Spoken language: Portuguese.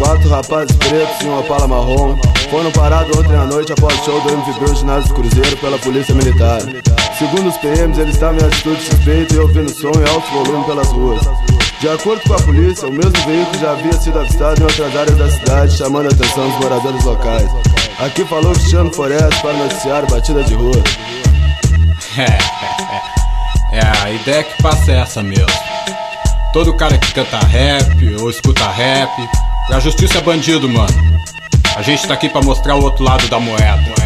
4 rapazes pretos em uma Opala marrom foram parados ontem à noite após show do MV Bill ginásio do Cruzeiro pela polícia militar. Segundo os PMs, eles estavam em atitude suspeita e ouvindo som em alto volume pelas ruas. De acordo com a polícia, o mesmo veículo já havia sido avistado em outras áreas da cidade, chamando a atenção dos moradores locais. Aqui falou Cristiano Forest para o noticiário Batida de Rua. A ideia que passa é essa mesmo. Todo cara que canta rap ou escuta rap, a justiça é bandido, mano. A gente tá aqui pra mostrar o outro lado da moeda.